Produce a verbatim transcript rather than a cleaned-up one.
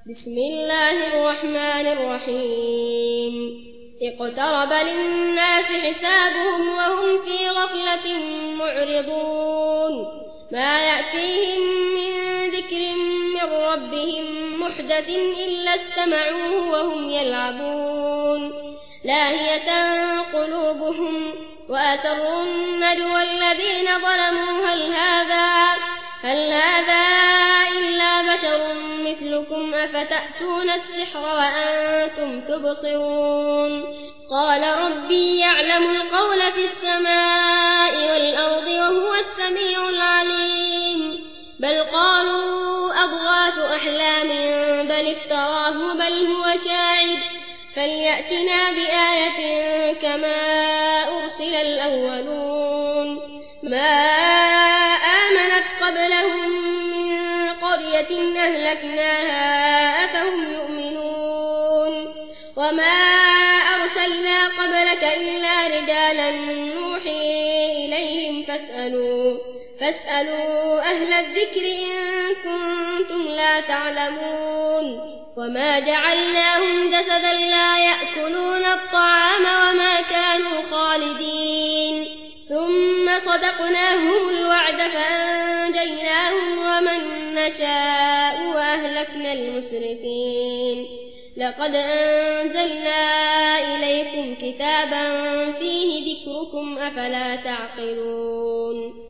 بسم الله الرحمن الرحيم اقترب للناس حسابهم وهم في غفلة معرضون ما يأتيهم من ذكر من ربهم محدث إلا استمعوه وهم يلعبون لاهية قلوبهم وأسروا النجوى الذين ظلموا هل هذا هل هذا إلا بشر مثلكم أفتأتون السحر وأنتم تبصرون قال ربي يعلم القول في السماء والأرض وهو السميع العليم بل قالوا أضغاث أحلام بل افتراه بل هو شاعر فليأتنا بآية كما أرسل الأولون ما آمنت قبلهم من قرية أهلكناها أفهم يؤمنون وما أرسلنا قبلك إلا رجالا نوحي إليهم فاسألوا, فاسألوا أهل الذكر إن كنتم لا تعلمون وما جعلناهم جسدا لا يأكلون الطعام وما كانوا خالدين ثم صدقناهم الوعد فأنجيناهم ومن نشاء وأهلكنا المسرفين لقد أنزلنا إليكم كتابا فيه ذكركم أفلا تعقلون